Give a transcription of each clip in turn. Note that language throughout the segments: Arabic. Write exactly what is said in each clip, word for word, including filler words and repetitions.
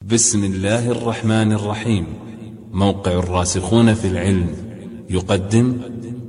بسم الله الرحمن الرحيم. موقع الراسخون في العلم يقدم.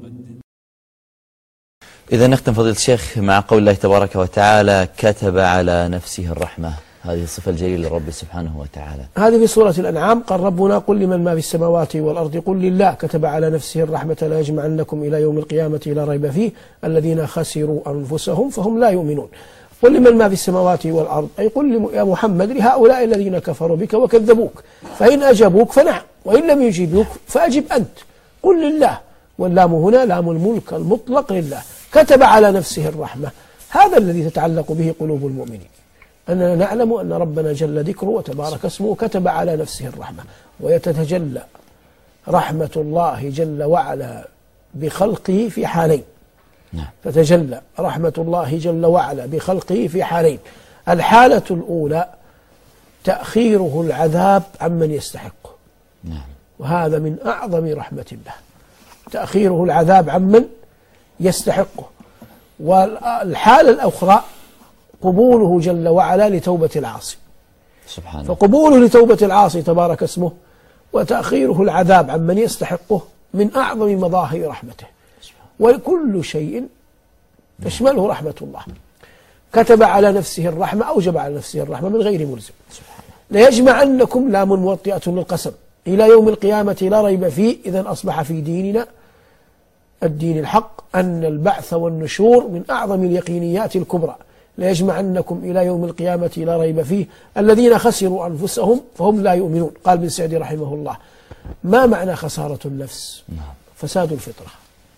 إذا نختم فضيلة الشيخ مع قول الله تبارك وتعالى: كتب على نفسه الرحمة. هذه الصفة الجليلة للرب سبحانه وتعالى. هذه في سورة الأنعام. قال ربنا: قل لمن ما في السماوات والأرض قل لله كتب على نفسه الرحمة لا يجمعنكم إلى يوم القيامة لا ريب فيه الذين خسروا أنفسهم فهم لا يؤمنون. قل لمن ما في السماوات والأرض، أي قل يا محمد لهؤلاء الذين كفروا بك وكذبوك، فإن أجابوك فنعم، وإن لم يجيبوك فأجب أنت. قل لله، واللام هنا لام الملك المطلق لله. كتب على نفسه الرحمة، هذا الذي تتعلق به قلوب المؤمنين، أننا نعلم أن ربنا جل ذكره وتبارك اسمه كتب على نفسه الرحمة. ويتجلى رحمة الله جل وعلا بخلقه في حالين. تتجلى رحمة الله جل وعلا بخلقه في حالين. الحالة الأولى تأخيره العذاب عمن يستحقه، وهذا من أعظم رحمة الله، تأخيره العذاب عمن يستحقه. والحالة الأخرى قبوله جل وعلا لتوبة العاصي سبحانه. فقبوله لتوبة العاصي تبارك اسمه وتأخيره العذاب عمن يستحقه من أعظم مظاهر رحمته. وكل شيء تشمله رحمة الله. كتب على نفسه الرحمة، أوجب على نفسه الرحمة من غير ملزم. ليجمعنكم لام موطئة للقسم إلى يوم القيامة لا ريب فيه. إذن أصبح في ديننا الدين الحق أن البعث والنشور من أعظم اليقينيات الكبرى. ليجمعنكم إلى يوم القيامة لا ريب فيه الذين خسروا أنفسهم فهم لا يؤمنون. قال ابن سعدي رحمه الله: ما معنى خسارة النفس؟ فساد الفطرة.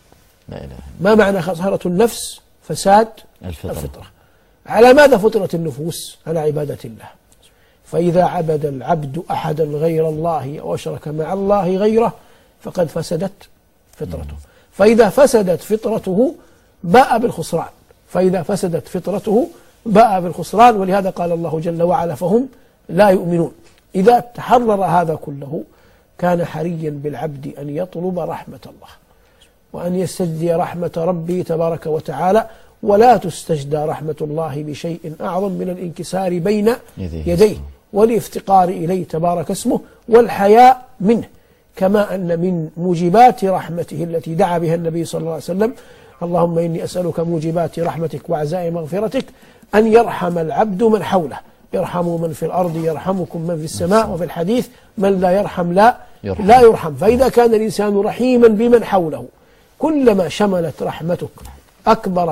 ما معنى خسارة النفس؟ فساد الفطرة. الفطرة. على ماذا فطرت النفوس؟ على عبادة الله. فإذا عبد العبد أحدا غير الله أو أشرك مع الله غيره فقد فسدت فطرته. فإذا فسدت فطرته باء بالخسران. فإذا فسدت فطرته باء بالخسران. ولهذا قال الله جل وعلا: فهم لا يؤمنون. إذا تحرر هذا كله كان حريا بالعبد أن يطلب رحمة الله وأن يستجدي رحمة ربه تبارك وتعالى. ولا تستجدى رحمة الله بشيء أعظم من الانكسار بين يديه والافتقار إليه تبارك اسمه والحياء منه. كما أن من موجبات رحمته التي دعا بها النبي صلى الله عليه وسلم: اللهم إني أسألك موجبات رحمتك وعزائم مغفرتك أن يرحم العبد من حوله. يرحموا من في الأرض يرحمكم من في السماء. وفي الحديث: من لا يرحم لا يرحم. لا يرحم. فإذا كان الإنسان رحيما بمن حوله كلما شملت رحمتك أكبر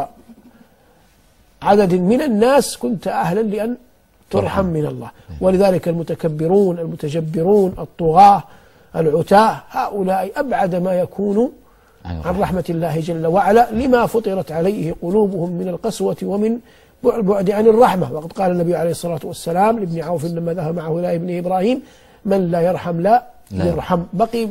عدد من الناس كنت أهلا لأن ترحم من الله. ولذلك المتكبرون المتجبرون الطغاة العتاة هؤلاء أبعد ما يكونوا عن رحمة الله جل وعلا لما فطرت عليه قلوبهم من القسوة ومن بعد عن الرحمة. وقد قال النبي عليه الصلاة والسلام لابن عوف لما ذهب معه إلى ابن إبراهيم: من لا يرحم لا يرحم. بقي